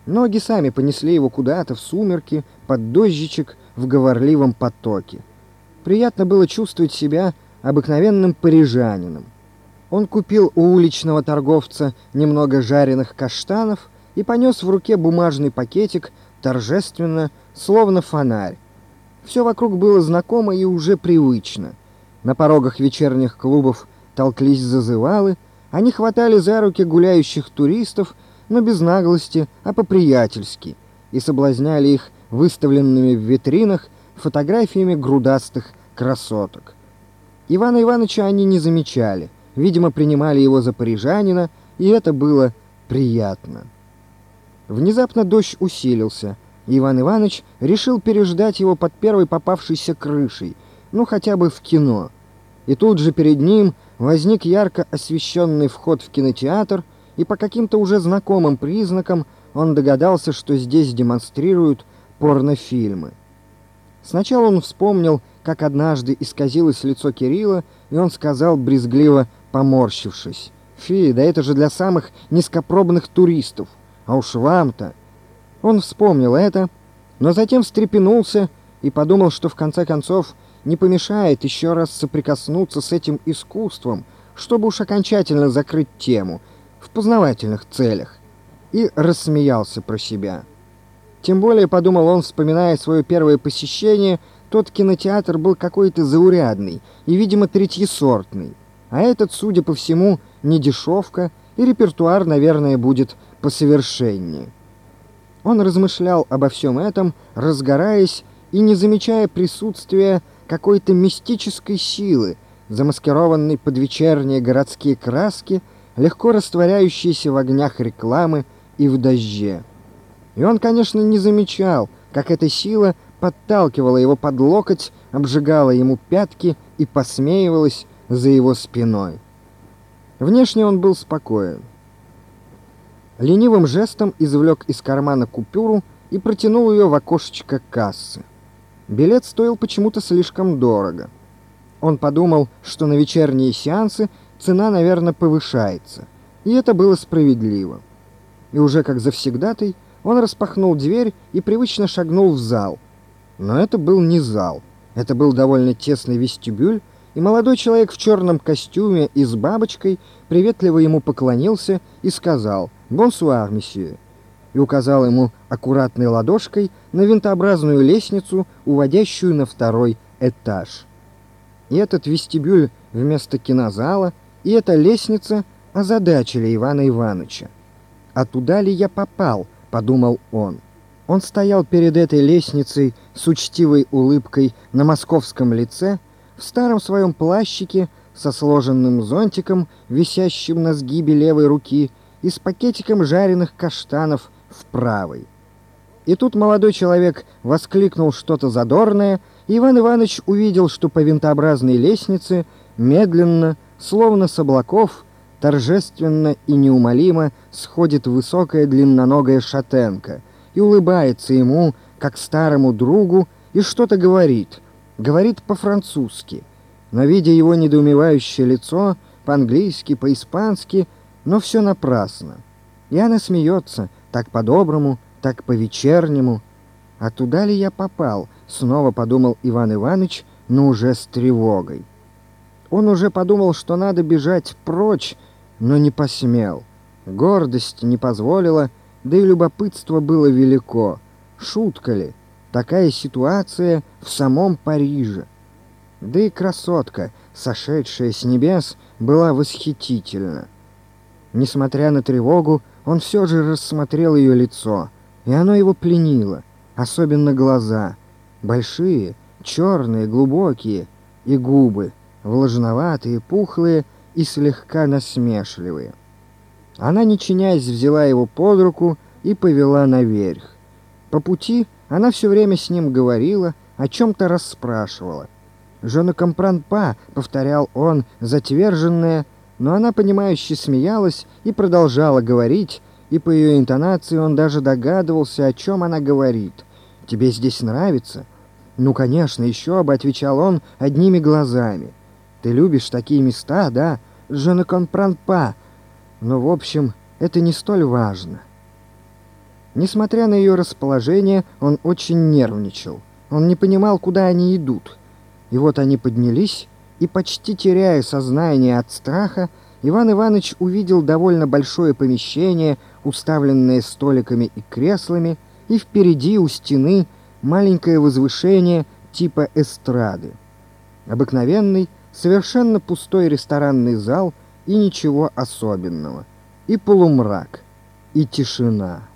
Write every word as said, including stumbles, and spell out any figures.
Ноги сами понесли его куда-то в сумерки, под дождичек, в говорливом потоке. Приятно было чувствовать себя обыкновенным парижанином. Он купил у уличного торговца немного жареных каштанов и понес в руке бумажный пакетик торжественно, словно фонарь. Все вокруг было знакомо и уже привычно. На порогах вечерних клубов толклись зазывалы, они хватали за руки гуляющих туристов, но без наглости, а по-приятельски, и соблазняли их выставленными в витринах фотографиями грудастых красоток. Ивана Ивановича они не замечали, видимо, принимали его за парижанина, и это было приятно. Внезапно дождь усилился, и Иван Иванович решил переждать его под первой попавшейся крышей, ну хотя бы в кино. И тут же перед ним возник ярко освещенный вход в кинотеатр, и по каким-то уже знакомым признакам он догадался, что здесь демонстрируют порнофильмы. Сначала он вспомнил, как однажды исказилось лицо Кирилла, и он сказал, брезгливо поморщившись: «Фи, да это же для самых низкопробных туристов, а уж вам-то». Он вспомнил это, но затем встрепенулся и подумал, что в конце концов не помешает еще раз соприкоснуться с этим искусством, чтобы уж окончательно закрыть тему в познавательных целях, и рассмеялся про себя. Тем более, подумал он, вспоминая свое первое посещение, тот кинотеатр был какой-то заурядный и, видимо, третьесортный, а этот, судя по всему, не дешевка, и репертуар, наверное, будет посовершеннее. Он размышлял обо всем этом, разгораясь и не замечая присутствия какой-то мистической силы, замаскированной под вечерние городские краски, легко растворяющиеся в огнях рекламы и в дожде. И он, конечно, не замечал, как эта сила подталкивала его под локоть, обжигала ему пятки и посмеивалась за его спиной. Внешне он был спокоен. Ленивым жестом извлек из кармана купюру и протянул ее в окошечко кассы. Билет стоил почему-то слишком дорого. Он подумал, что на вечерние сеансы цена, наверное, повышается, и это было справедливо. И уже как завсегдатый он распахнул дверь и привычно шагнул в зал. Но это был не зал. Это был довольно тесный вестибюль, и молодой человек в черном костюме и с бабочкой приветливо ему поклонился и сказал «Бонсуар, месье», и указал ему аккуратной ладошкой на винтообразную лестницу, уводящую на второй этаж. И этот вестибюль вместо кинозала, и эта лестница озадачили Ивана Ивановича. «А туда ли я попал?» — подумал он. Он стоял перед этой лестницей с учтивой улыбкой на московском лице, в старом своем плащике со сложенным зонтиком, висящим на сгибе левой руки, и с пакетиком жареных каштанов в правой. И тут молодой человек воскликнул что-то задорное, и Иван Иванович увидел, что по винтообразной лестнице медленно, словно с облаков, торжественно и неумолимо сходит высокая длинноногая шатенка и улыбается ему, как старому другу, и что-то говорит. Говорит по-французски, но, видя его недоумевающее лицо, по-английски, по-испански, но все напрасно. И она смеется, так по-доброму, так по-вечернему. «А туда ли я попал?» — снова подумал Иван Иванович, но уже с тревогой. Он уже подумал, что надо бежать прочь, но не посмел. Гордость не позволила, да и любопытство было велико. Шутка ли? Такая ситуация в самом Париже. Да и красотка, сошедшая с небес, была восхитительна. Несмотря на тревогу, он все же рассмотрел ее лицо, и оно его пленило, особенно глаза. Большие, черные, глубокие, и губы, влажноватые, пухлые и слегка насмешливые. Она, не чинясь, взяла его под руку и повела наверх. По пути она все время с ним говорила, о чем-то расспрашивала. «Je ne comprends pas», — повторял он, затверженное, но она, понимающе смеялась и продолжала говорить, и по ее интонации он даже догадывался, о чем она говорит. «Тебе здесь нравится?» «Ну, конечно, еще бы», — отвечал он одними глазами. «Ты любишь такие места, да? Je ne comprends pas». Но, в общем, это не столь важно. Несмотря на ее расположение, он очень нервничал. Он не понимал, куда они идут. И вот они поднялись, и, почти теряя сознание от страха, Иван Иванович увидел довольно большое помещение, уставленное столиками и креслами, и впереди у стены маленькое возвышение типа эстрады. Обыкновенный, совершенно пустой ресторанный зал и ничего особенного. И полумрак, и тишина.